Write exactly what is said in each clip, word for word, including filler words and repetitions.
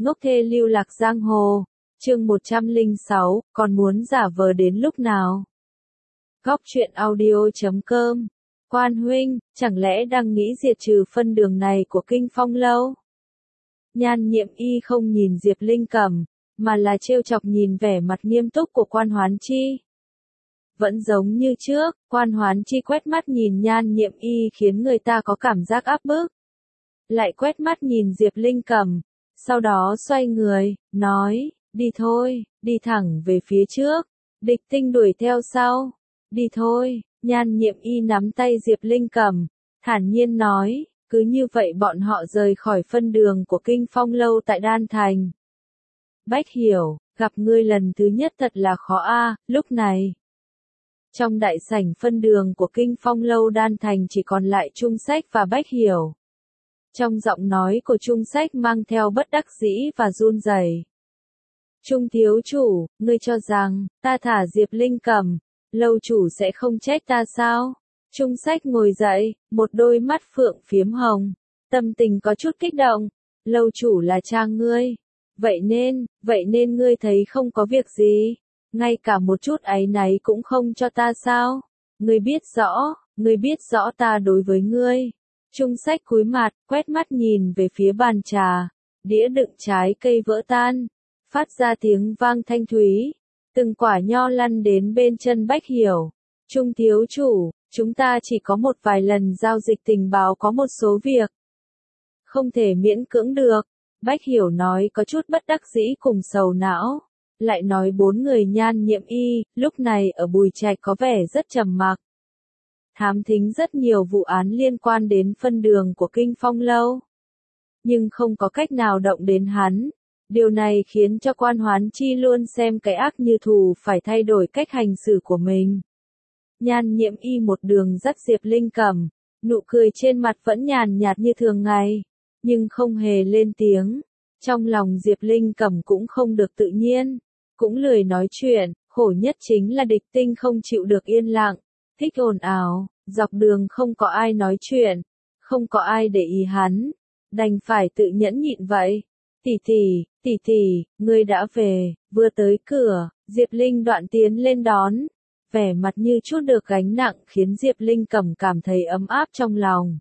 Ngốc thê lưu lạc giang hồ, chương một trăm lẻ sáu, còn muốn giả vờ đến lúc nào? Góc truyện audio chấm com. Quan huynh, chẳng lẽ đang nghĩ diệt trừ phân đường này của Kinh Phong lâu? Nhan Nhiệm Y không nhìn Diệp Linh Cẩm, mà là trêu chọc nhìn vẻ mặt nghiêm túc của Quan Hoán Chi. Vẫn giống như trước, Quan Hoán Chi quét mắt nhìn Nhan Nhiệm Y khiến người ta có cảm giác áp bức. Lại quét mắt nhìn Diệp Linh Cẩm, sau đó xoay người, nói, đi thôi, đi thẳng về phía trước, địch tinh đuổi theo sau, đi thôi. Nhan Nhiệm Y nắm tay Diệp Linh Cẩm, thản nhiên nói, cứ như vậy bọn họ rời khỏi phân đường của Kinh Phong lâu tại Đan Thành. Bách Hiểu, gặp ngươi lần thứ nhất thật là khó a. Lúc này, trong đại sảnh phân đường của Kinh Phong lâu Đan Thành chỉ còn lại Trung Sách và Bách Hiểu. Trong giọng nói của Trung Sách mang theo bất đắc dĩ và run rẩy. Trung thiếu chủ, ngươi cho rằng, ta thả Diệp Linh Cẩm, lâu chủ sẽ không trách ta sao? Trung Sách ngồi dậy, một đôi mắt phượng phiếm hồng, tâm tình có chút kích động. Lâu chủ là cha ngươi, vậy nên, vậy nên ngươi thấy không có việc gì, ngay cả một chút áy náy cũng không cho ta sao? Ngươi biết rõ, ngươi biết rõ ta đối với ngươi. Trung Sách cúi mặt, quét mắt nhìn về phía bàn trà, đĩa đựng trái cây vỡ tan, phát ra tiếng vang thanh thúy, từng quả nho lăn đến bên chân Bách Hiểu. Trung thiếu chủ, chúng ta chỉ có một vài lần giao dịch tình báo, có một số việc không thể miễn cưỡng được. Bách Hiểu nói có chút bất đắc dĩ cùng sầu não, lại nói bốn người Nhan Nhiệm Y, lúc này ở Bùi Trạch có vẻ rất trầm mặc. Thám thính rất nhiều vụ án liên quan đến phân đường của Kinh Phong lâu, nhưng không có cách nào động đến hắn. Điều này khiến cho Quan Hoán Chi luôn xem cái ác như thù, phải thay đổi cách hành xử của mình. Nhan Nhiệm Y một đường dắt Diệp Linh Cẩm, nụ cười trên mặt vẫn nhàn nhạt như thường ngày, nhưng không hề lên tiếng. Trong lòng Diệp Linh Cẩm cũng không được tự nhiên, cũng lười nói chuyện, khổ nhất chính là địch tinh không chịu được yên lặng, thích ồn ào, dọc đường không có ai nói chuyện, không có ai để ý hắn, đành phải tự nhẫn nhịn vậy. Tỷ tỷ, tỷ tỷ, ngươi đã về. Vừa tới cửa, Diệp Linh Đoạn tiến lên đón, vẻ mặt như chút được gánh nặng khiến Diệp Linh Cẩm cảm thấy ấm áp trong lòng.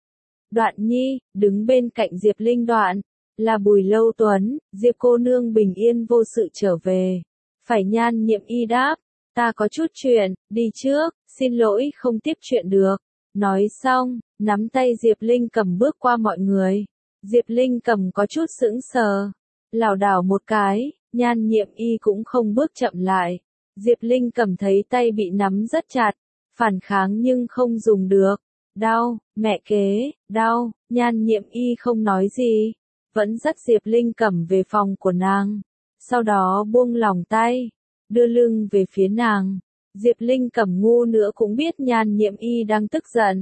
Đoạn nhi, đứng bên cạnh Diệp Linh Đoạn, là Bùi Lâu Tuấn. Diệp cô nương bình yên vô sự trở về. Phải. Nhan Nhiệm Y đáp, ta có chút chuyện, đi trước, xin lỗi không tiếp chuyện được. Nói xong, nắm tay Diệp Linh Cẩm bước qua mọi người. Diệp Linh Cẩm có chút sững sờ, lảo đảo một cái, Nhan Nhiệm Y cũng không bước chậm lại. Diệp Linh Cẩm thấy tay bị nắm rất chặt, phản kháng nhưng không dùng được. Đau, mẹ kế, đau. Nhan Nhiệm Y không nói gì, vẫn dắt Diệp Linh Cẩm về phòng của nàng, sau đó buông lỏng tay, đưa lưng về phía nàng. Diệp Linh Cẩm ngu nữa cũng biết Nhan Nhiệm Y đang tức giận.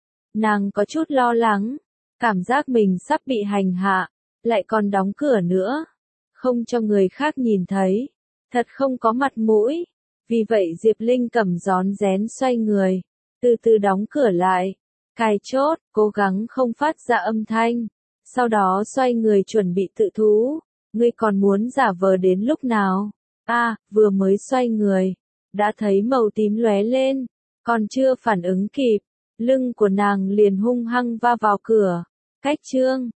Nàng có chút lo lắng, cảm giác mình sắp bị hành hạ, lại còn đóng cửa nữa, không cho người khác nhìn thấy, thật không có mặt mũi. Vì vậy Diệp Linh Cẩm rón rén xoay người, từ từ đóng cửa lại, cài chốt, cố gắng không phát ra âm thanh, sau đó xoay người chuẩn bị tự thú. Ngươi còn muốn giả vờ đến lúc nào? A, à, vừa mới xoay người, đã thấy màu tím lóe lên, còn chưa phản ứng kịp, lưng của nàng liền hung hăng va vào cửa. Cách chương